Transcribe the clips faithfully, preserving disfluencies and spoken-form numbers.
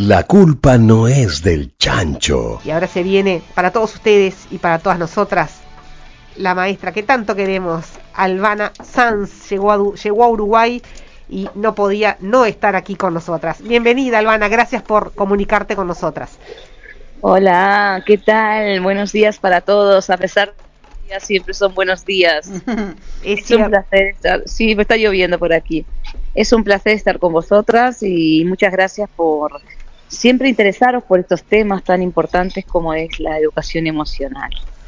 La culpa no es del chancho. Y ahora se viene para todos ustedes y para todas nosotras la maestra que tanto queremos, Albana Sanz, llegó a, llegó a Uruguay y no podía no estar aquí con nosotras. Bienvenida, Albana, gracias por comunicarte con nosotras. Hola, ¿qué tal? Buenos días para todos, a pesar de que los días siempre son buenos días. Es, es un placer estar, sí, me está lloviendo por aquí. Es un placer estar con vosotras y muchas gracias por siempre interesaros por estos temas tan importantes como es la educación emocional.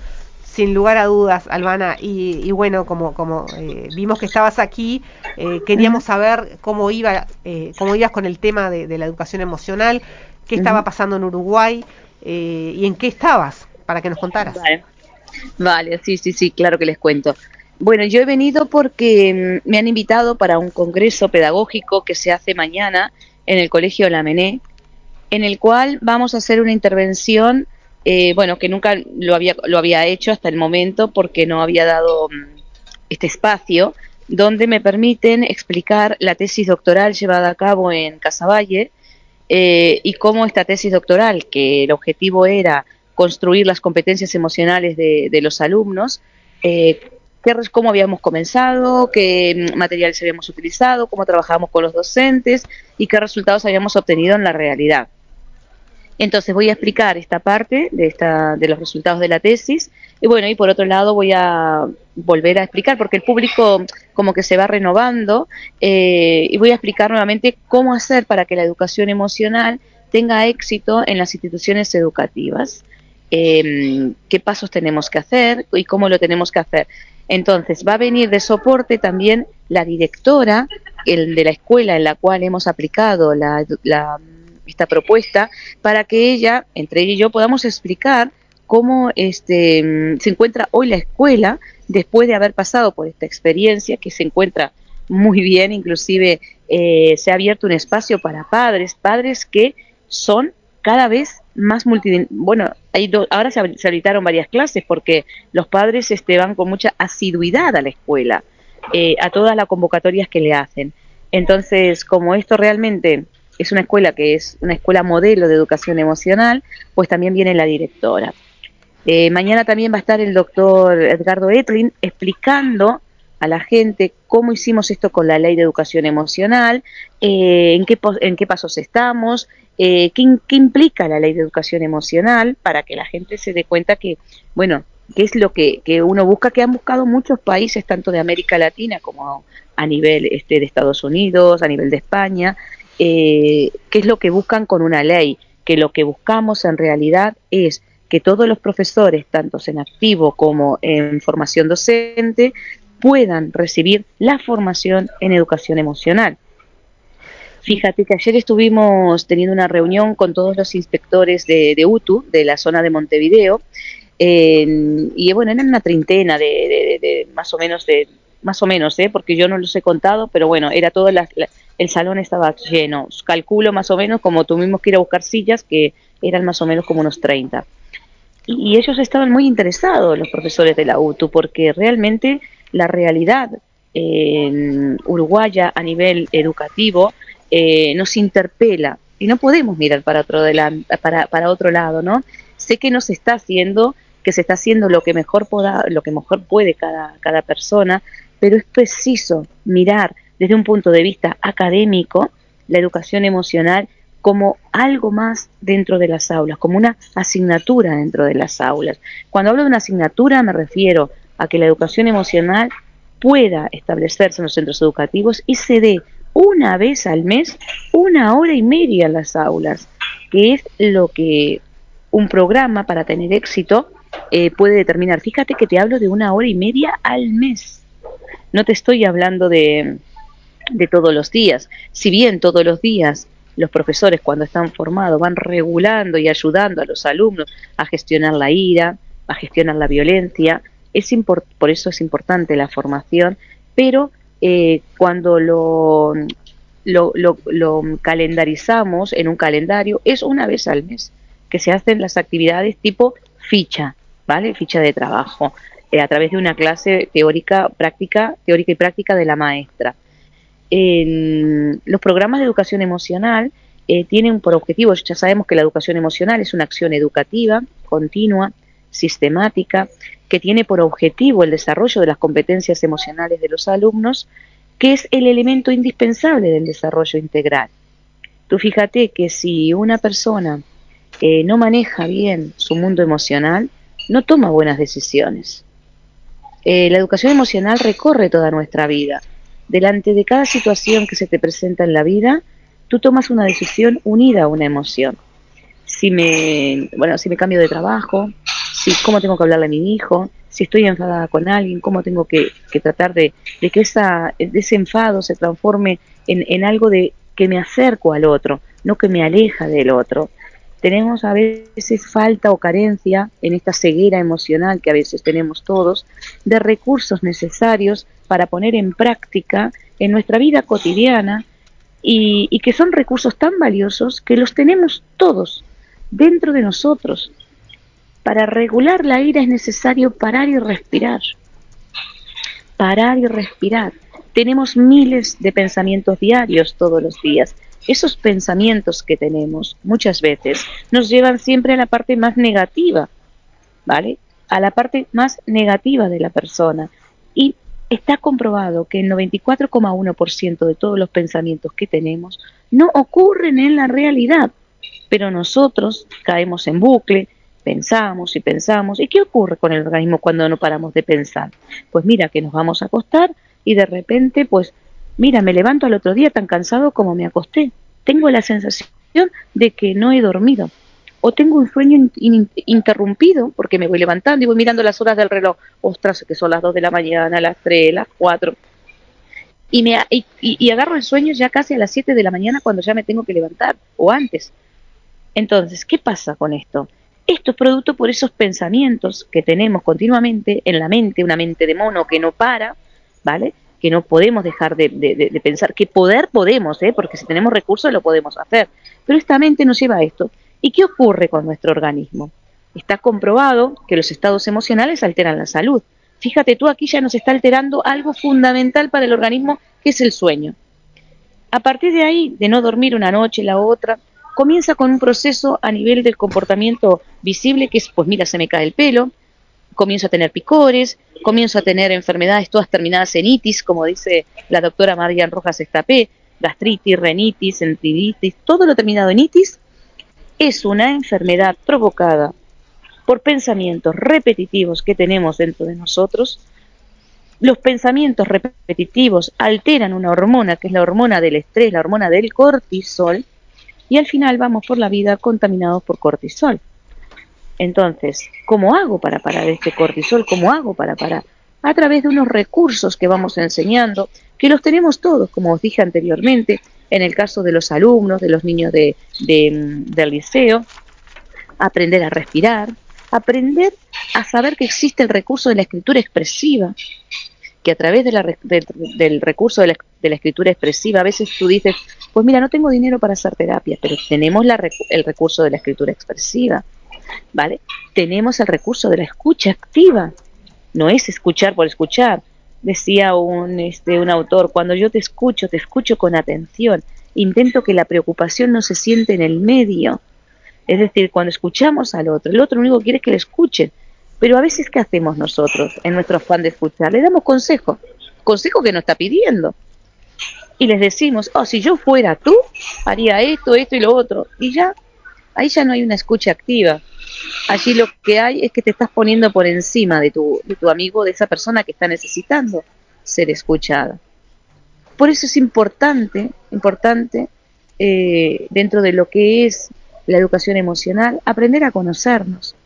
Sin lugar a dudas, Albana, y, y bueno, como, como eh, vimos que estabas aquí, eh, queríamos uh-huh. saber cómo iba, eh, cómo ibas con el tema de, de la educación emocional, qué uh-huh. estaba pasando en Uruguay eh, y en qué estabas, para que nos contaras. Vale. vale, sí, sí, sí, claro que les cuento. Bueno, yo he venido porque me han invitado para un congreso pedagógico que se hace mañana en el Colegio La Mené, en el cual vamos a hacer una intervención, eh, bueno, que nunca lo había, lo había hecho hasta el momento porque no había dado um, este espacio, donde me permiten explicar la tesis doctoral llevada a cabo en Casaballe eh, y cómo esta tesis doctoral, que el objetivo era construir las competencias emocionales de, de los alumnos, eh, qué, cómo habíamos comenzado, qué materiales habíamos utilizado, cómo trabajamos con los docentes y qué resultados habíamos obtenido en la realidad. Entonces voy a explicar esta parte de, esta, de los resultados de la tesis y bueno, y por otro lado voy a volver a explicar porque el público como que se va renovando eh, y voy a explicar nuevamente cómo hacer para que la educación emocional tenga éxito en las instituciones educativas, eh, qué pasos tenemos que hacer y cómo lo tenemos que hacer. Entonces va a venir de soporte también la directora el de la escuela en la cual hemos aplicado la, la esta propuesta para que ella, entre ella y yo, podamos explicar cómo este, se encuentra hoy la escuela después de haber pasado por esta experiencia, que se encuentra muy bien, inclusive eh, se ha abierto un espacio para padres, padres que son cada vez más multi... Bueno, hay do... ahora se habilitaron varias clases porque los padres este, van con mucha asiduidad a la escuela, eh, a todas las convocatorias que le hacen. Entonces, como esto realmente es una escuela que es una escuela modelo de educación emocional, pues también viene la directora. Eh, mañana también va a estar el doctor Edgardo Etlin explicando a la gente cómo hicimos esto con la ley de educación emocional, eh, en, qué, en qué pasos estamos, eh, qué, qué implica la ley de educación emocional, para que la gente se dé cuenta que, bueno, qué es lo que, que uno busca, que han buscado muchos países, tanto de América Latina como a nivel este, de Estados Unidos, a nivel de España, eh, qué es lo que buscan con una ley, que lo que buscamos en realidad es que todos los profesores, tanto en activo como en formación docente, puedan recibir la formación en educación emocional. Fíjate que ayer estuvimos teniendo una reunión con todos los inspectores de, de U T U, de la zona de Montevideo, eh, y bueno, eran una treintena de, de, de, de más o menos, de más o menos, ¿eh? Porque yo no los he contado, pero bueno, era todo la, la, el salón estaba lleno, calculo más o menos, como tuvimos que ir a buscar sillas, que eran más o menos como unos treinta. Y ellos estaban muy interesados, los profesores de la U T U, porque realmente la realidad eh, uruguaya a nivel educativo eh, nos interpela y no podemos mirar para otro, de la, para, para otro lado, ¿no? Sé que no se está haciendo, que se está haciendo lo que mejor, poda, lo que mejor puede cada, cada persona, pero es preciso mirar desde un punto de vista académico la educación emocional como algo más dentro de las aulas, como una asignatura dentro de las aulas. Cuando hablo de una asignatura me refiero a que la educación emocional pueda establecerse en los centros educativos y se dé una vez al mes, una hora y media en las aulas, que es lo que un programa para tener éxito eh, puede determinar. Fíjate que te hablo de una hora y media al mes. No te estoy hablando de, de todos los días. Si bien todos los días los profesores, cuando están formados, van regulando y ayudando a los alumnos a gestionar la ira, a gestionar la violencia, es import- por eso es importante la formación, pero eh, cuando lo, lo, lo, lo calendarizamos en un calendario, es una vez al mes que se hacen las actividades tipo ficha, ¿vale? Ficha de trabajo, eh, a través de una clase teórica, práctica, teórica y práctica de la maestra. En los programas de educación emocional eh, tienen por objetivo, ya sabemos que la educación emocional es una acción educativa, continua, sistemática, que tiene por objetivo el desarrollo de las competencias emocionales de los alumnos, que es el elemento indispensable del desarrollo integral. Tú fíjate que si una persona eh, no maneja bien su mundo emocional, no toma buenas decisiones. Eh, la educación emocional recorre toda nuestra vida. Delante de cada situación que se te presenta en la vida, tú tomas una decisión unida a una emoción. Si me, bueno, si me cambio de trabajo, si cómo tengo que hablarle a mi hijo, si estoy enfadada con alguien, cómo tengo que, que tratar de, de que esa, de ese enfado se transforme en, en algo de que me acerco al otro, no que me aleja del otro. Tenemos a veces falta o carencia en esta ceguera emocional que a veces tenemos todos de recursos necesarios para poner en práctica en nuestra vida cotidiana y, y que son recursos tan valiosos que los tenemos todos dentro de nosotros. Para regular la ira es necesario parar y respirar. Parar y respirar. Tenemos miles de pensamientos diarios todos los días. Esos pensamientos que tenemos muchas veces nos llevan siempre a la parte más negativa, ¿vale? A la parte más negativa de la persona. Y está comprobado que el noventa y cuatro coma uno por ciento de todos los pensamientos que tenemos no ocurren en la realidad, pero nosotros caemos en bucle, pensamos y pensamos. ¿Y qué ocurre con el organismo cuando no paramos de pensar? Pues mira que nos vamos a acostar y de repente, pues mira, me levanto al otro día tan cansado como me acosté. Tengo la sensación de que no he dormido. O tengo un sueño in, in, interrumpido porque me voy levantando y voy mirando las horas del reloj. Ostras, que son las dos de la mañana, las tres, las cuatro. Y, me, y, y agarro el sueño ya casi a las siete de la mañana cuando ya me tengo que levantar, o antes. Entonces, ¿qué pasa con esto? Esto es producto por esos pensamientos que tenemos continuamente en la mente, una mente de mono que no para, ¿vale? Que no podemos dejar de, de, de pensar, que poder podemos, ¿eh? Porque si tenemos recursos lo podemos hacer, pero esta mente nos lleva a esto. ¿Y qué ocurre con nuestro organismo? Está comprobado que los estados emocionales alteran la salud. Fíjate tú, aquí ya nos está alterando algo fundamental para el organismo, que es el sueño. A partir de ahí, de no dormir una noche, la otra, comienza con un proceso a nivel del comportamiento visible, que es, pues mira, se me cae el pelo, comienzo a tener picores, comienzo a tener enfermedades todas terminadas en itis, como dice la doctora Marian Rojas Estapé, gastritis, renitis, enteritis, todo lo terminado en itis es una enfermedad provocada por pensamientos repetitivos que tenemos dentro de nosotros. Los pensamientos repetitivos alteran una hormona, que es la hormona del estrés, la hormona del cortisol, y al final vamos por la vida contaminados por cortisol. Entonces, ¿cómo hago para parar este cortisol? ¿Cómo hago para parar? A través de unos recursos que vamos enseñando, que los tenemos todos, como os dije anteriormente, en el caso de los alumnos, de los niños de, de, del liceo, aprender a respirar, aprender a saber que existe el recurso de la escritura expresiva, que a través de la, del, del recurso de la, de la escritura expresiva, a veces tú dices, pues mira, no tengo dinero para hacer terapia, pero tenemos la, el recurso de la escritura expresiva, ¿vale? Tenemos el recurso de la escucha activa, no es escuchar por escuchar. Decía un, este, un autor, cuando yo te escucho, te escucho con atención, intento que la preocupación no se siente en el medio. Es decir, cuando escuchamos al otro, el otro lo único que quiere es que le escuchen. Pero a veces, ¿qué hacemos nosotros en nuestro afán de escuchar? Le damos consejo, consejo que nos está pidiendo. Y les decimos, oh, si yo fuera tú, haría esto, esto y lo otro. Y ya, ahí ya no hay una escucha activa. Allí lo que hay es que te estás poniendo por encima de tu, de tu amigo, de esa persona que está necesitando ser escuchada. Por eso es importante, importante, eh, dentro de lo que es la educación emocional, aprender a conocernos.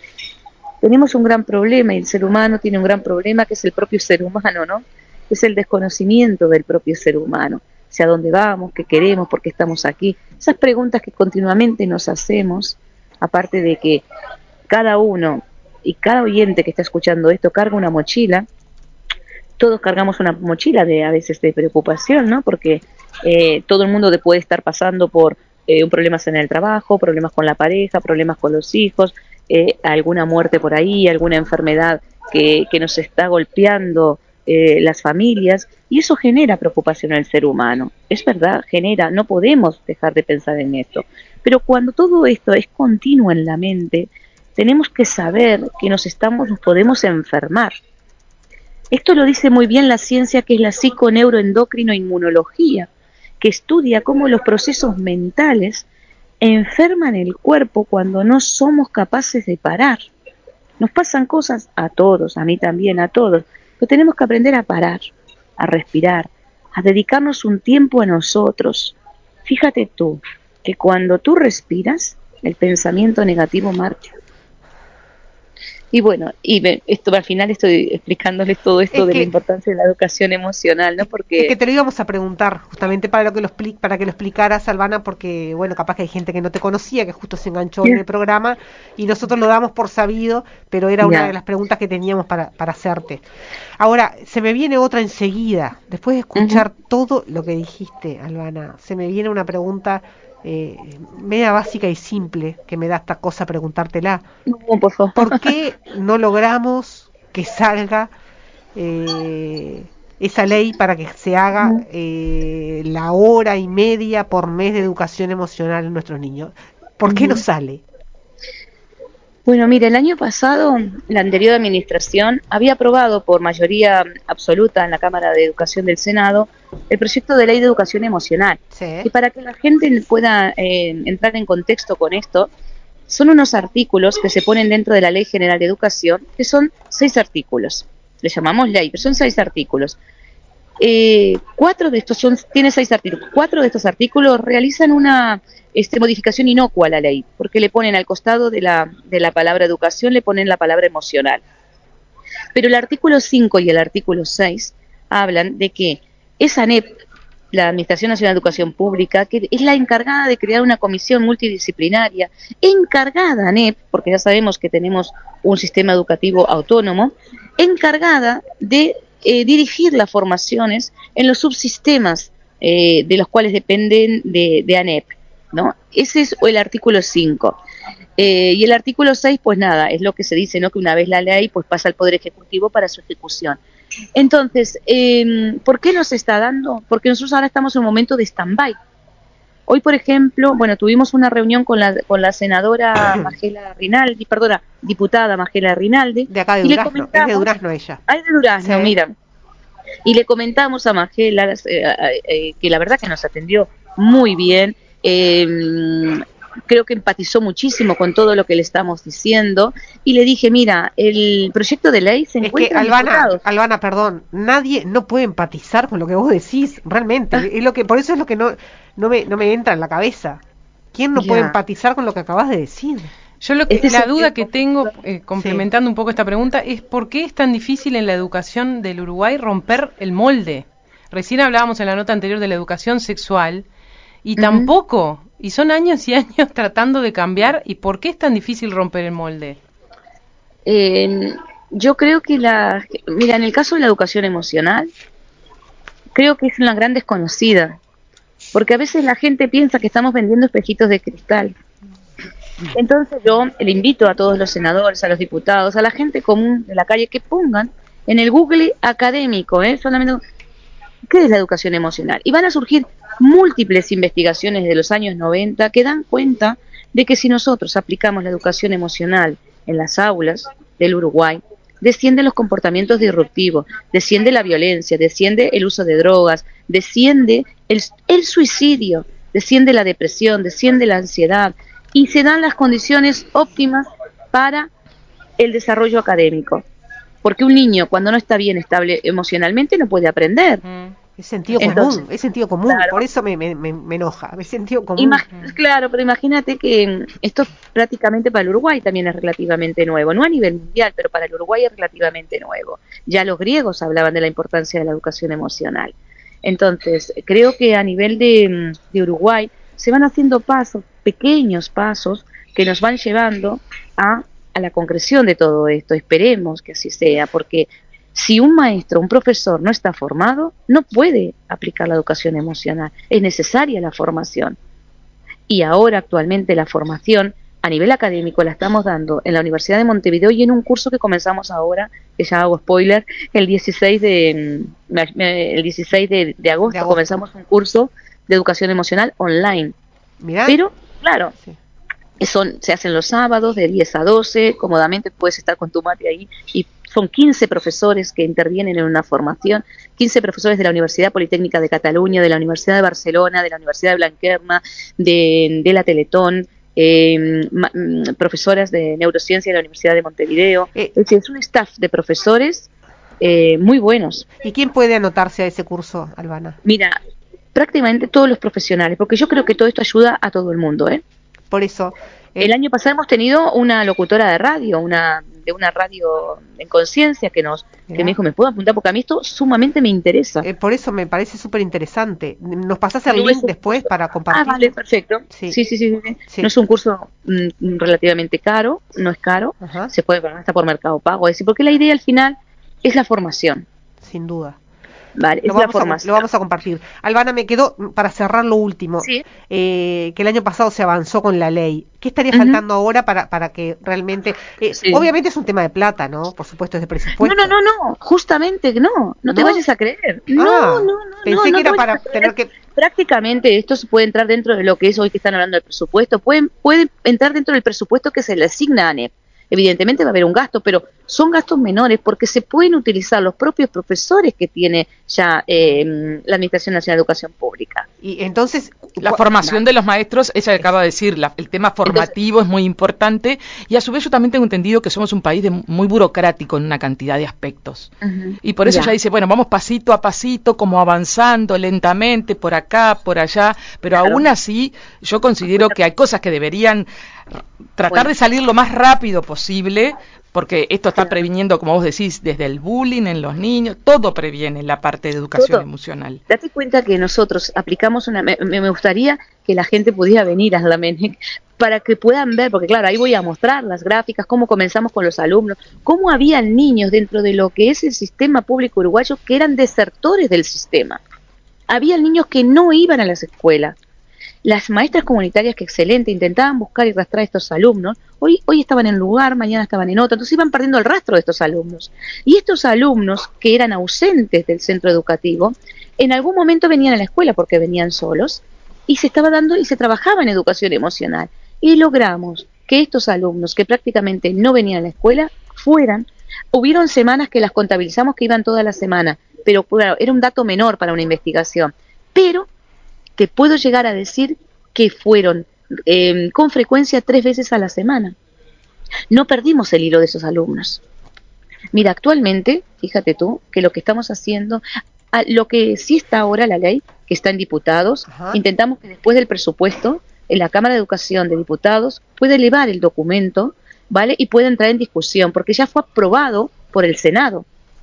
Tenemos un gran problema y el ser humano tiene un gran problema que es el propio ser humano, ¿no? Es el desconocimiento del propio ser humano. Hacia dónde vamos, qué queremos, por qué estamos aquí. Esas preguntas que continuamente nos hacemos, aparte de que cada uno y cada oyente que está escuchando esto carga una mochila, todos cargamos una mochila de a veces de preocupación, ¿no? Porque eh, todo el mundo puede estar pasando por eh, problemas en el trabajo, problemas con la pareja, problemas con los hijos, eh, alguna muerte por ahí, alguna enfermedad que, que nos está golpeando eh, las familias, y eso genera preocupación en el ser humano. Es verdad, genera, no podemos dejar de pensar en esto. Pero cuando todo esto es continuo en la mente, tenemos que saber que nos estamos, nos podemos enfermar. Esto lo dice muy bien la ciencia, que es la psiconeuroendocrinoinmunología, que estudia cómo los procesos mentales enferman el cuerpo cuando no somos capaces de parar. Nos pasan cosas a todos, a mí también, a todos, pero tenemos que aprender a parar, a respirar, a dedicarnos un tiempo a nosotros. Fíjate tú, que cuando tú respiras, el pensamiento negativo marcha. Y bueno, y ve, esto al final estoy explicándoles todo esto Es de la que importancia de la educación emocional, ¿no? Es, es que Porque te lo íbamos a preguntar, justamente para lo que lo expli para que lo explicaras, Albana, porque bueno, capaz que hay gente que no te conocía, que justo se enganchó en el programa, y nosotros lo damos por sabido, pero era una de ya, las preguntas que teníamos para, para hacerte. Ahora, se me viene otra enseguida, después de ujú. escuchar todo lo que dijiste, Albana, se me viene una pregunta eh, media básica y simple, que me da esta cosa preguntártela. No, por favor. ¿Por qué no logramos que salga eh, esa ley para que se haga Ujú, eh, la hora y media por mes de educación emocional en nuestros niños? ¿Por qué no ujú. sale? Bueno, mire, el año pasado la anterior administración había aprobado por mayoría absoluta en la Cámara de Educación del Senado el proyecto de ley de educación emocional. Sí. Y para que la gente pueda eh, entrar en contexto con esto, son unos artículos que se ponen dentro de la Ley General de Educación, que son seis artículos. Le llamamos ley, pero son seis artículos. Eh, cuatro de estos son, tiene seis artículos. Cuatro de estos artículos realizan una este, modificación inocua a la ley, porque le ponen al costado de la, de la palabra educación, le ponen la palabra emocional. Pero el artículo cinco y el artículo seis hablan de que esa ANEP, la Administración Nacional de Educación Pública, que es la encargada de crear una comisión multidisciplinaria, encargada, ANEP, porque ya sabemos que tenemos un sistema educativo autónomo, encargada de eh, dirigir las formaciones en los subsistemas eh, de los cuales dependen de, de ANEP, ¿no? Ese es el artículo cinco. Eh, y el artículo seis, pues nada, es lo que se dice, ¿no? Que una vez la ley, pues pasa al Poder Ejecutivo para su ejecución. Entonces, eh, ¿por qué nos está dando? Porque nosotros ahora estamos en un momento de stand-by. Hoy, por ejemplo, bueno, tuvimos una reunión con la, con la senadora Magela Rinaldi, perdona, diputada Magela Rinaldi, De acá de y le Durazno, es de comentamos, Durazno ella. ay, de Durazno, Sí. mira, y le comentamos a Magela eh, eh, que la verdad que nos atendió muy bien, eh, creo que empatizó muchísimo con todo lo que le estamos diciendo, y le dije, mira, el proyecto de ley se Es que, encuentra en Albana, diputados. Albana, perdón, nadie no puede empatizar con lo que vos decís, realmente. Es lo que, por eso es lo que no, no me, no me entra en la cabeza. ¿Quién no puede Ya, empatizar con lo que acabas de decir? Yo lo que, este es la el, el duda que tengo, momento. eh, Sí. complementando un poco esta pregunta, es por qué es tan difícil en la educación del Uruguay romper el molde. Recién hablábamos en la nota anterior de la educación sexual y Ujú. tampoco, y son años y años tratando de cambiar, ¿y por qué es tan difícil romper el molde? Eh, yo creo que la, mira, en el caso de la educación emocional, creo que es una gran desconocida, porque a veces la gente piensa que estamos vendiendo espejitos de cristal. Entonces yo le invito a todos los senadores, a los diputados, a la gente común de la calle que pongan en el Google académico, ¿eh? Solamente ¿qué es la educación emocional? Y van a surgir múltiples investigaciones de los años noventa que dan cuenta de que si nosotros aplicamos la educación emocional en las aulas del Uruguay, descienden los comportamientos disruptivos, desciende la violencia, desciende el uso de drogas, desciende el, el suicidio, desciende la depresión, desciende la ansiedad y se dan las condiciones óptimas para el desarrollo académico. Porque un niño cuando no está bien estable emocionalmente no puede aprender. Mm, Es sentido Entonces, común, es sentido común, por claro, eso me, me, me, me enoja, es sentido común. Imag mm. claro, pero imagínate que mm, esto prácticamente para el Uruguay también es relativamente nuevo, no a nivel mundial, pero para el Uruguay es relativamente nuevo. Ya los griegos hablaban de la importancia de la educación emocional. Entonces, creo que a nivel de, mm, de Uruguay se van haciendo pasos, pequeños pasos, que nos van llevando a, a la concreción de todo esto. Esperemos que así sea, porque si un maestro, un profesor no está formado, no puede aplicar la educación emocional. Es necesaria la formación. Y ahora actualmente la formación a nivel académico la estamos dando en la Universidad de Montevideo y en un curso que comenzamos ahora, que ya hago spoiler, el dieciséis de, el dieciséis de, de, agosto, de agosto comenzamos un curso de educación emocional online. Mirá. Pero, claro, sí. son, se hacen los sábados de diez a doce, cómodamente puedes estar con tu mate ahí, y son quince profesores que intervienen en una formación, quince profesores de la Universidad Politécnica de Cataluña, de la Universidad de Barcelona, de la Universidad de Blanquerna, de, de la Teletón, eh, ma, profesoras de neurociencia de la Universidad de Montevideo. Eh, es decir, es un staff de profesores eh, muy buenos. ¿Y quién puede anotarse a ese curso, Albana? Mira, prácticamente todos los profesionales, porque yo creo que todo esto ayuda a todo el mundo, ¿eh? Por eso. Eh, el año pasado hemos tenido una locutora de radio, una de una radio en conciencia que nos ¿Ya? que me dijo, ¿me puedo apuntar? Porque a mí esto sumamente me interesa. Eh, por eso me parece súper interesante. ¿Nos pasás el link después para compartir? Ah, vale, perfecto. Sí, sí, sí. sí, sí. sí. No es un curso mm, relativamente caro, no es caro, Ajá. se puede pagar hasta por Mercado Pago, es decir, porque la idea al final es la formación. Sin duda. Vale, lo, es vamos la formación. A, lo vamos a compartir. Albana, me quedó, para cerrar lo último, sí. eh, que el año pasado se avanzó con la ley. ¿Qué estaría uh-huh. faltando ahora para, para que realmente... Eh, sí. Obviamente es un tema de plata, ¿no? Por supuesto es de presupuesto. No, no, no, no, justamente no, no, ¿No? te vayas a creer. No, ah, no, no. Pensé no, que no era para tener que... Prácticamente esto se puede entrar dentro de lo que es hoy que están hablando del presupuesto, pueden, puede entrar dentro del presupuesto que se le asigna a ANEP. Evidentemente va a haber un gasto, pero son gastos menores porque se pueden utilizar los propios profesores que tiene ya eh, la Administración Nacional de Educación Pública. Y entonces... La formación de los maestros, ella acaba de decir, la, el tema formativo entonces, es muy importante y a su vez yo también tengo entendido que somos un país de, muy burocrático en una cantidad de aspectos. Uh-huh. Y por eso ya. ella dice, bueno, vamos pasito a pasito, como avanzando lentamente, por acá, por allá, pero claro. aún así yo considero que hay cosas que deberían tratar bueno. de salir lo más rápido posible, porque esto está previniendo, como vos decís, desde el bullying en los niños, todo previene la parte de educación todo. emocional. Date cuenta que nosotros aplicamos una... Me, me gustaría que la gente pudiera venir a la MENEC para que puedan ver, porque claro, ahí voy a mostrar las gráficas, cómo comenzamos con los alumnos, cómo habían niños dentro de lo que es el sistema público uruguayo que eran desertores del sistema. Había niños que no iban a las escuelas. Las maestras comunitarias que excelente intentaban buscar y rastrear a estos alumnos, hoy, hoy estaban en un lugar, mañana estaban en otro, entonces iban perdiendo el rastro de estos alumnos. Y estos alumnos que eran ausentes del centro educativo, en algún momento venían a la escuela porque venían solos, y se estaba dando y se trabajaba en educación emocional. Y logramos que estos alumnos que prácticamente no venían a la escuela, fueran, hubieron semanas que las contabilizamos que iban toda la semana, pero claro, era un dato menor para una investigación, pero te puedo llegar a decir que fueron eh, con frecuencia tres veces a la semana. No perdimos el hilo de esos alumnos. Mira, actualmente, fíjate tú, que lo que estamos haciendo, a lo que sí está ahora la ley, que está en diputados, Ajá. intentamos que después del presupuesto, en la Cámara de Educación de Diputados, pueda elevar el documento, ¿vale? Y pueda entrar en discusión, porque ya fue aprobado por el Senado.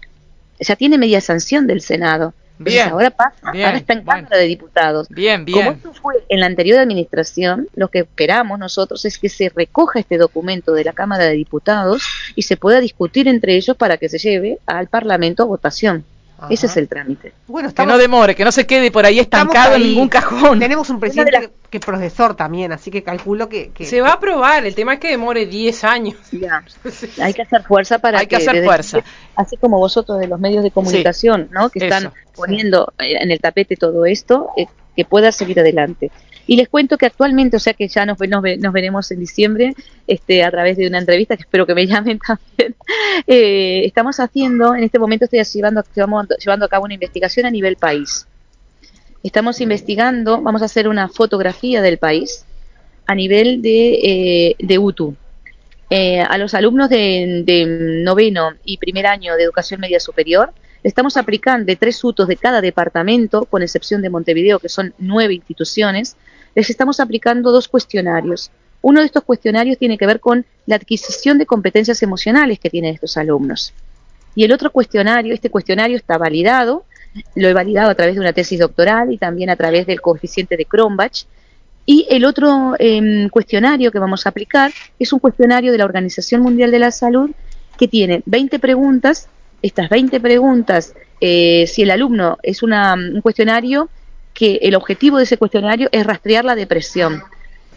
Ya tiene media sanción del Senado. Entonces Bien, ahora pasa, bien, ahora está en bueno. Cámara de Diputados. Bien, bien. Como esto fue en la anterior administración, lo que esperamos nosotros es que se recoja este documento de la Cámara de Diputados y se pueda discutir entre ellos para que se lleve al Parlamento a votación. Ajá. Ese es el trámite. Bueno, estamos, que no demore, que no se quede por ahí estancado ahí, en ningún cajón. Tenemos un presidente la... que es profesor también, así que calculo que, que... Se va a aprobar, el tema es que demore diez años. Ya. Hay que hacer fuerza para Hay que, que hacer fuerza. Así como vosotros de los medios de comunicación, sí, ¿no? Que eso, están poniendo sí. en el tapete todo esto, eh, que pueda seguir adelante. Y les cuento que actualmente, o sea que ya nos, nos, nos veremos en diciembre este, a través de una entrevista, que espero que me llamen también, eh, estamos haciendo, en este momento estoy llevando, llevamos, llevando a cabo una investigación a nivel país. Estamos investigando, vamos a hacer una fotografía del país a nivel de, eh, de U T U. Eh, a los alumnos de, de noveno y primer año de educación media superior, le estamos aplicando de tres U T Os de cada departamento, con excepción de Montevideo, que son nueve instituciones, les estamos aplicando dos cuestionarios. Uno de estos cuestionarios tiene que ver con la adquisición de competencias emocionales que tienen estos alumnos. Y el otro cuestionario, este cuestionario está validado, lo he validado a través de una tesis doctoral y también a través del coeficiente de Cronbach. Y el otro eh, cuestionario que vamos a aplicar es un cuestionario de la Organización Mundial de la Salud que tiene veinte preguntas. Estas veinte preguntas, eh, si el alumno es una, un cuestionario que el objetivo de ese cuestionario es rastrear la depresión.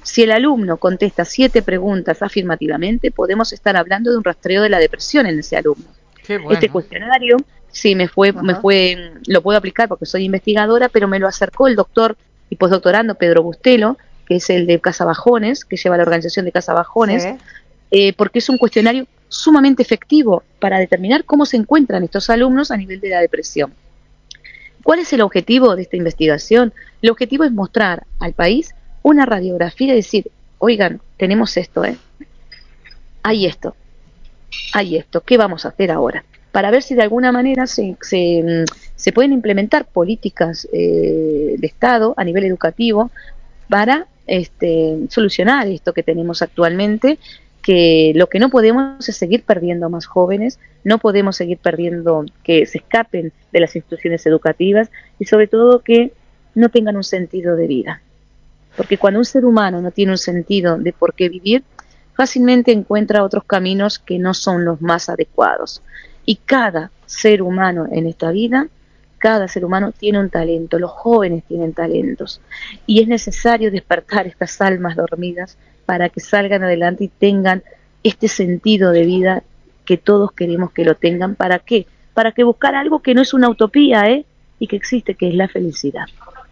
Si el alumno contesta siete preguntas afirmativamente, podemos estar hablando de un rastreo de la depresión en ese alumno. Qué bueno. Este cuestionario, sí, me fue, Ajá. me fue, lo puedo aplicar porque soy investigadora, pero me lo acercó el doctor y postdoctorando Pedro Bustelo, que es el de Casa Bajones, que lleva la organización de Casa Bajones, Sí. eh, porque es un cuestionario sumamente efectivo para determinar cómo se encuentran estos alumnos a nivel de la depresión. ¿Cuál es el objetivo de esta investigación? El objetivo es mostrar al país una radiografía y decir, oigan, tenemos esto, ¿eh? Hay esto, hay esto, ¿qué vamos a hacer ahora? Para ver si de alguna manera se, se, se pueden implementar políticas eh, de Estado a nivel educativo para este, solucionar esto que tenemos actualmente, que lo que no podemos es seguir perdiendo más jóvenes, no podemos seguir perdiendo que se escapen de las instituciones educativas y sobre todo que no tengan un sentido de vida. Porque cuando un ser humano no tiene un sentido de por qué vivir, fácilmente encuentra otros caminos que no son los más adecuados. Y cada ser humano en esta vida, cada ser humano tiene un talento, los jóvenes tienen talentos. Y es necesario despertar estas almas dormidas para que salgan adelante y tengan este sentido de vida que todos queremos que lo tengan. ¿Para qué? Para que buscar algo que no es una utopía, ¿eh? Y que existe, que es la felicidad.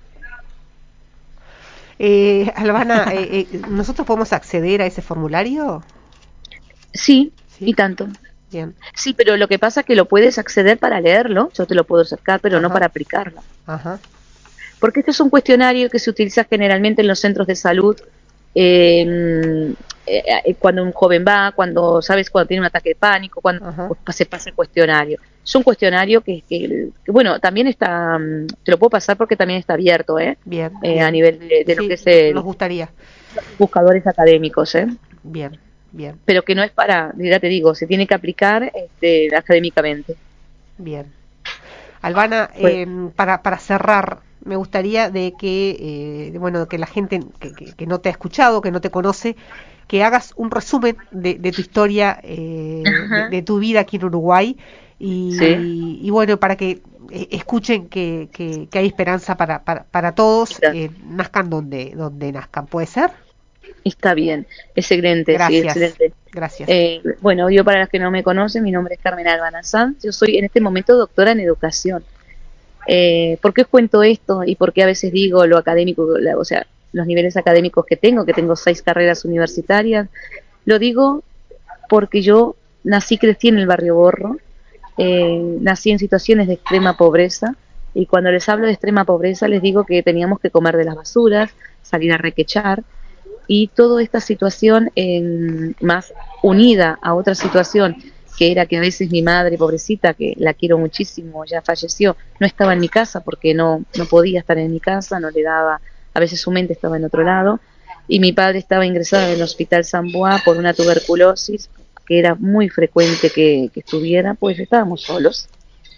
Eh, Albana, eh, eh, ¿nosotros podemos acceder a ese formulario? Sí, Sí. y tanto. Bien. Sí, pero lo que pasa es que lo puedes acceder para leerlo, yo te lo puedo sacar, pero Ajá. no para aplicarlo. Ajá. Porque este es un cuestionario que se utiliza generalmente en los centros de salud, eh, eh, cuando un joven va, cuando, ¿sabes? Cuando tiene un ataque de pánico, cuando Ajá. pues, se pasa el cuestionario. Es un cuestionario que, que, que, bueno, también está, te lo puedo pasar porque también está abierto, ¿eh? Bien, Eh, bien. a nivel de, de lo Sí, que es nos el gustaría. buscadores académicos, ¿eh? Bien, bien, Pero que no es para, ya te digo, se tiene que aplicar este, académicamente. bien. Albana, Pues, eh, para, para cerrar, me gustaría de que, eh, bueno, que la gente que, que, que no te ha escuchado, que no te conoce, que hagas un resumen de, de tu historia, eh, de, de tu vida aquí en Uruguay, sí, y, y bueno, para que eh, escuchen que, que, que hay esperanza para, para, para todos, está, eh, nazcan donde, donde nazcan. ¿Puede ser? está bien, excelente, sí, Gracias, excelente. gracias. Eh, bueno, yo para los que no me conocen, mi nombre es Carmen Albana Sanz, yo soy en este momento doctora en educación. Eh, ¿Por qué os cuento esto y por qué a veces digo lo académico, la, o sea, los niveles académicos que tengo, que tengo seis carreras universitarias? Lo digo porque yo nací, crecí en el barrio Borro, eh, nací en situaciones de extrema pobreza y cuando les hablo de extrema pobreza les digo que teníamos que comer de las basuras, salir a requechar y toda esta situación eh, más unida a otra situación que era que a veces mi madre, pobrecita, que la quiero muchísimo, ya falleció, no estaba en mi casa porque no, no podía estar en mi casa, no le daba, a veces su mente estaba en otro lado, y mi padre estaba ingresado en el hospital San Bois por una tuberculosis que era muy frecuente que, que estuviera, pues estábamos solos,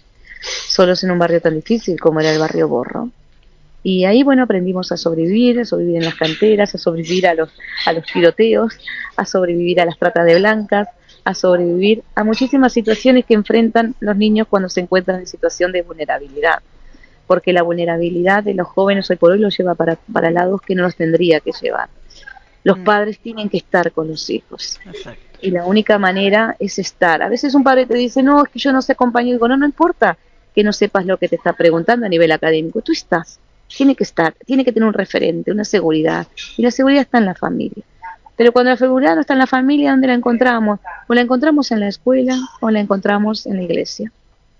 solos en un barrio tan difícil como era el barrio Borro. Y ahí, bueno, aprendimos a sobrevivir, a sobrevivir en las canteras, a sobrevivir a los, a los tiroteos, a sobrevivir a las tratas de blancas, a sobrevivir a muchísimas situaciones que enfrentan los niños cuando se encuentran en situación de vulnerabilidad. Porque la vulnerabilidad de los jóvenes hoy por hoy los lleva para, para lados que no los tendría que llevar. Los Mm, padres tienen que estar con los hijos. exacto. Y la única manera es estar. A veces un padre te dice, no, es que yo no sé acompañar. Digo, no, no importa que no sepas lo que te está preguntando a nivel académico. Tú estás. Tiene que estar, tiene que tener un referente, una seguridad. Y la seguridad está en la familia. Pero cuando la seguridad no está en la familia, ¿dónde la encontramos? O la encontramos en la escuela o la encontramos en la iglesia.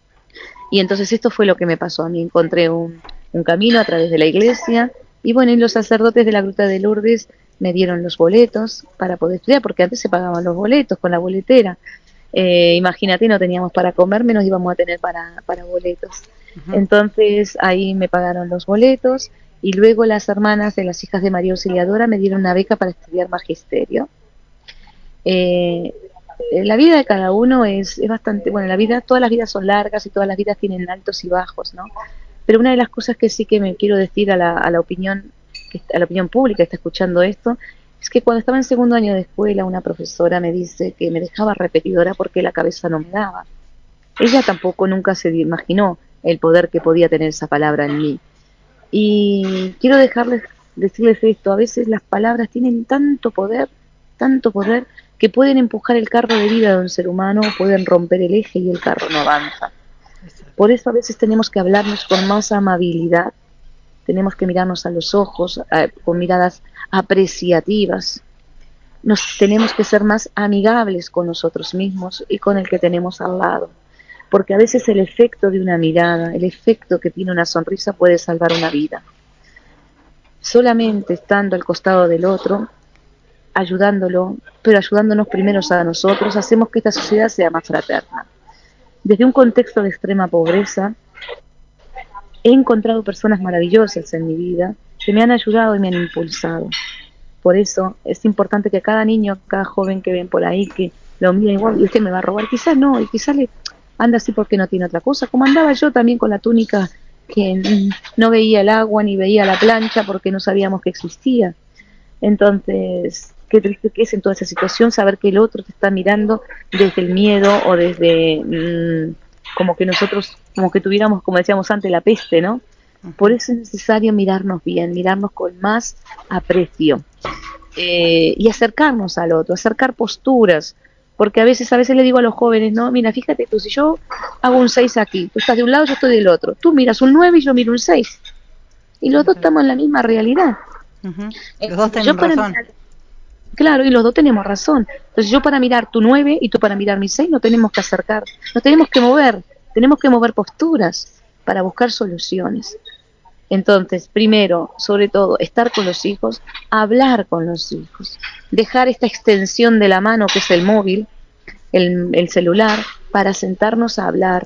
Y entonces esto fue lo que me pasó a mí. Encontré un, un camino a través de la iglesia y bueno, y los sacerdotes de la Gruta de Lourdes me dieron los boletos para poder estudiar, porque antes se pagaban los boletos con la boletera. Eh, imagínate, no teníamos para comer, menos íbamos a tener para, para boletos. Ujú. Entonces ahí me pagaron los boletos y luego las hermanas de las hijas de María Auxiliadora me dieron una beca para estudiar magisterio. Eh, la vida de cada uno es, es bastante, bueno, la vida, todas las vidas son largas y todas las vidas tienen altos y bajos, ¿no? Pero una de las cosas que sí que me quiero decir a la, a la opinión, a la opinión pública que está escuchando esto, es que cuando estaba en segundo año de escuela, una profesora me dice que me dejaba repetidora porque la cabeza no me daba. Ella tampoco nunca se imaginó el poder que podía tener esa palabra en mí. Y quiero dejarles decirles esto, a veces las palabras tienen tanto poder, tanto poder, que pueden empujar el carro de vida de un ser humano, pueden romper el eje y el carro no avanza. Por eso a veces tenemos que hablarnos con más amabilidad, tenemos que mirarnos a los ojos, eh, con miradas apreciativas, nos tenemos que ser más amigables con nosotros mismos y con el que tenemos al lado, porque a veces el efecto de una mirada, el efecto que tiene una sonrisa puede salvar una vida. Solamente estando al costado del otro, ayudándolo, pero ayudándonos primero a nosotros, hacemos que esta sociedad sea más fraterna. Desde un contexto de extrema pobreza, he encontrado personas maravillosas en mi vida que me han ayudado y me han impulsado. Por eso es importante que cada niño, cada joven que ven por ahí, que lo miren igual, y usted me va a robar, quizás no, y quizás le anda así porque no tiene otra cosa, como andaba yo también con la túnica que mm, no veía el agua ni veía la plancha porque no sabíamos que existía. Entonces, qué triste que es en toda esa situación saber que el otro te está mirando desde el miedo o desde mmm, como que nosotros, como que tuviéramos, como decíamos antes, la peste, ¿no? Por eso es necesario mirarnos bien, mirarnos con más aprecio eh, y acercarnos al otro, acercar posturas, porque a veces, a veces le digo a los jóvenes, no, mira, fíjate tú, si yo hago un seis aquí, tú estás de un lado, yo estoy del otro, tú miras un nueve y yo miro un seis, y los dos estamos en la misma realidad. Uh-huh. Los dos tienen razón. Mirar, claro, y los dos tenemos razón. Entonces yo para mirar tu nueve y tú para mirar mi seis nos tenemos que acercar, nos tenemos que mover, tenemos que mover posturas para buscar soluciones. Entonces, primero, sobre todo, estar con los hijos, hablar con los hijos, dejar esta extensión de la mano que es el móvil, el, el celular, para sentarnos a hablar,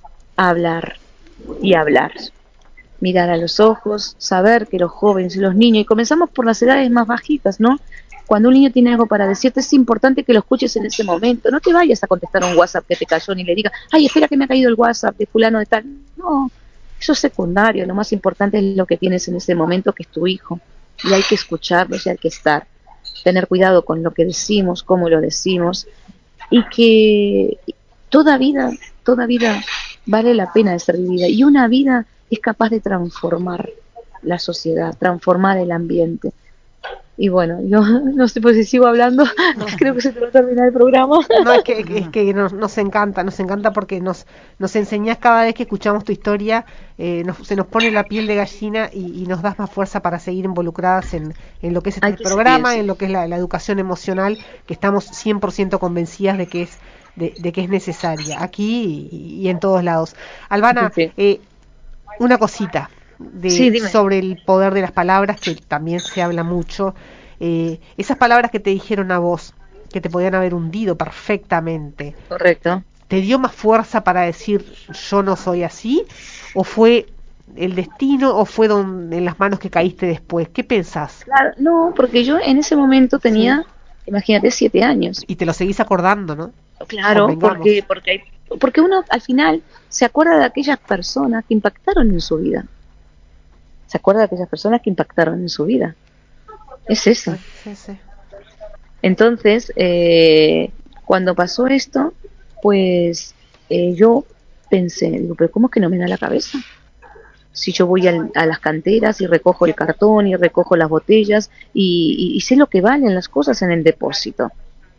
a hablar y hablar. Mirar a los ojos, saber que los jóvenes y los niños, y comenzamos por las edades más bajitas, ¿no? Cuando un niño tiene algo para decirte, es importante que lo escuches en ese momento. No te vayas a contestar un WhatsApp que te cayó ni le digas, ay, espera que me ha caído el WhatsApp de fulano de tal. No, eso es secundario. Lo más importante es lo que tienes en ese momento, que es tu hijo. Y hay que escucharlos y hay que estar. Tener cuidado con lo que decimos, cómo lo decimos. Y que toda vida, toda vida vale la pena de ser vivida. Y una vida es capaz de transformar la sociedad, transformar el ambiente. Y bueno, yo no sé pues si sigo hablando, creo que se te va a terminar el programa. No, es que, es que nos, nos encanta, nos encanta porque nos, nos enseñás cada vez que escuchamos tu historia, eh, nos, se nos pone la piel de gallina y, y nos das más fuerza para seguir involucradas en, en lo que es este programa, en lo que es la, la educación emocional, que estamos cien por ciento convencidas de que es de, de que es necesaria, aquí y, y en todos lados. Albana, sí, sí. Eh, una cosita. De, sí, sobre el poder de las palabras, que también se habla mucho, eh, esas palabras que te dijeron a vos, que te podían haber hundido perfectamente. Correcto. ¿Te dio más fuerza para decir yo no soy así? ¿O fue el destino o fue don, en las manos que caíste después? ¿Qué pensás? Claro, no, porque yo en ese momento tenía, sí, imagínate, siete años. Y te lo seguís acordando, ¿no? Claro, porque, porque, hay, porque uno al final se acuerda de aquellas personas que impactaron en su vida. Se acuerda de aquellas personas que impactaron en su vida. Es eso. Sí, sí. Entonces, eh, cuando pasó esto, pues eh, yo pensé, digo, pero ¿cómo es que no me da la cabeza? Si yo voy al, a las canteras y recojo el cartón y recojo las botellas y, y, y sé lo que valen las cosas en el depósito.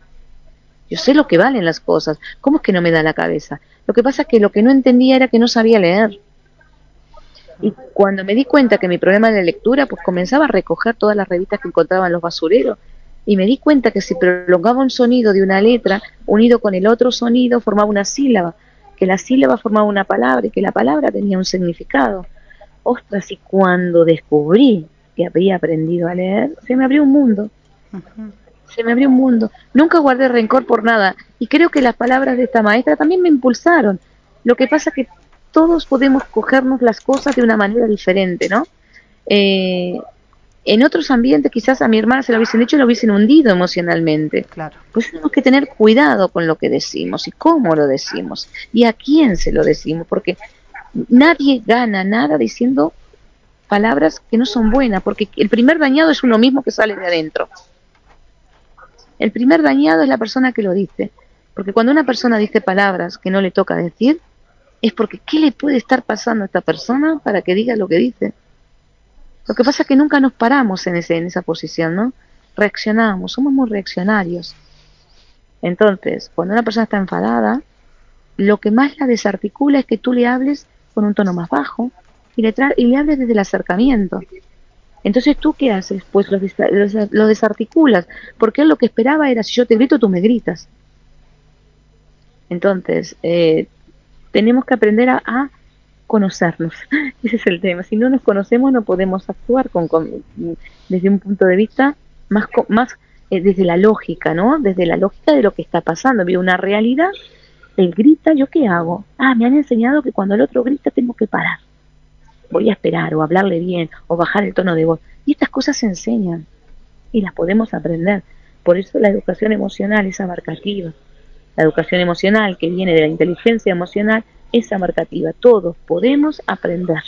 Yo sé lo que valen las cosas. ¿Cómo es que no me da la cabeza? Lo que pasa es que lo que no entendía era que no sabía leer. Y cuando me di cuenta que mi problema de lectura, pues comenzaba a recoger todas las revistas que encontraba en los basureros. Y me di cuenta que si prolongaba un sonido de una letra, unido con el otro sonido, formaba una sílaba. Que la sílaba formaba una palabra y que la palabra tenía un significado. Ostras, y cuando descubrí que había aprendido a leer, se me abrió un mundo. Uh-huh. Se me abrió un mundo. Nunca guardé rencor por nada. Y creo que las palabras de esta maestra también me impulsaron. Lo que pasa que todos podemos cogernos las cosas de una manera diferente, ¿no? Eh, en otros ambientes quizás a mi hermana se lo hubiesen dicho y lo hubiesen hundido emocionalmente. Claro. Pues tenemos que tener cuidado con lo que decimos y cómo lo decimos y a quién se lo decimos, porque nadie gana nada diciendo palabras que no son buenas, porque el primer dañado es uno mismo que sale de adentro. El primer dañado es la persona que lo dice, porque cuando una persona dice palabras que no le toca decir, es porque ¿qué le puede estar pasando a esta persona para que diga lo que dice? Lo que pasa es que nunca nos paramos en, ese, en esa posición, ¿no? Reaccionamos, somos muy reaccionarios. Entonces, cuando una persona está enfadada, lo que más la desarticula es que tú le hables con un tono más bajo y le, tra y le hables desde el acercamiento. Entonces, ¿tú qué haces? Pues lo, des lo, lo desarticulas, porque él lo que esperaba era, si yo te grito, tú me gritas. Entonces, eh, tenemos que aprender a, a conocernos. Ese es el tema. Si no nos conocemos, no podemos actuar con, con desde un punto de vista más, más eh, desde la lógica, ¿no? Desde la lógica de lo que está pasando. Veo una realidad, él grita, ¿yo qué hago? Ah, me han enseñado que cuando el otro grita tengo que parar. Voy a esperar, o hablarle bien, o bajar el tono de voz. Y estas cosas se enseñan, y las podemos aprender. Por eso la educación emocional es abarcativa. La educación emocional, que viene de la inteligencia emocional, es abarcativa. Todos podemos aprender.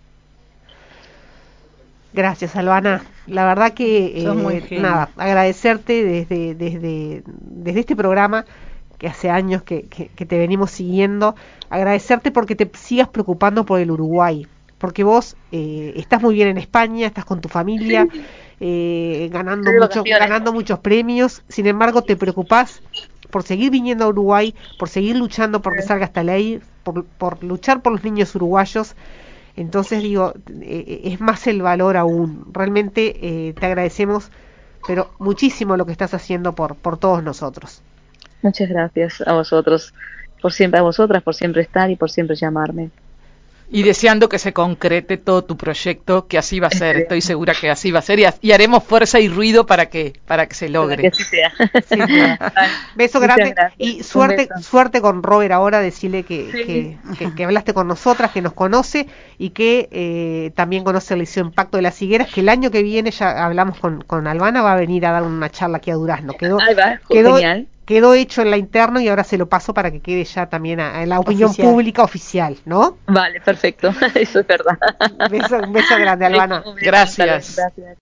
Gracias, Albana. La verdad que, eh, nada, agradecerte desde, desde, desde este programa, que hace años que, que, que te venimos siguiendo, agradecerte porque te sigas preocupando por el Uruguay, porque vos eh, estás muy bien en España, estás con tu familia, eh, ganando, mucho, ganando muchos premios, sin embargo te preocupás por seguir viniendo a Uruguay, por seguir luchando porque salga esta ley, por, por luchar por los niños uruguayos. Entonces digo, eh, es más el valor aún. Realmente eh, te agradecemos, pero muchísimo lo que estás haciendo por, por todos nosotros. Muchas gracias a vosotros, por siempre, a vosotras por siempre estar y por siempre llamarme. Y deseando que se concrete todo tu proyecto, que así va a ser, estoy segura que así va a ser, y, y haremos fuerza y ruido para que para que se logre. Para que así sea. Sí, beso grande y suerte suerte con Robert ahora, decirle que, sí. que, que, que hablaste con nosotras, que nos conoce y que eh, también conoce el Liceo Impacto de las Higueras, que el año que viene ya hablamos con, con Albana, va a venir a dar una charla aquí a Durazno. Quedó, Ay, va, quedó, genial. Quedó hecho en la interna y ahora se lo paso para que quede ya también a, a la opinión oficial. Pública oficial, ¿no? Vale, perfecto, eso es verdad. Beso, un beso grande, Albana. Gracias. Gracias.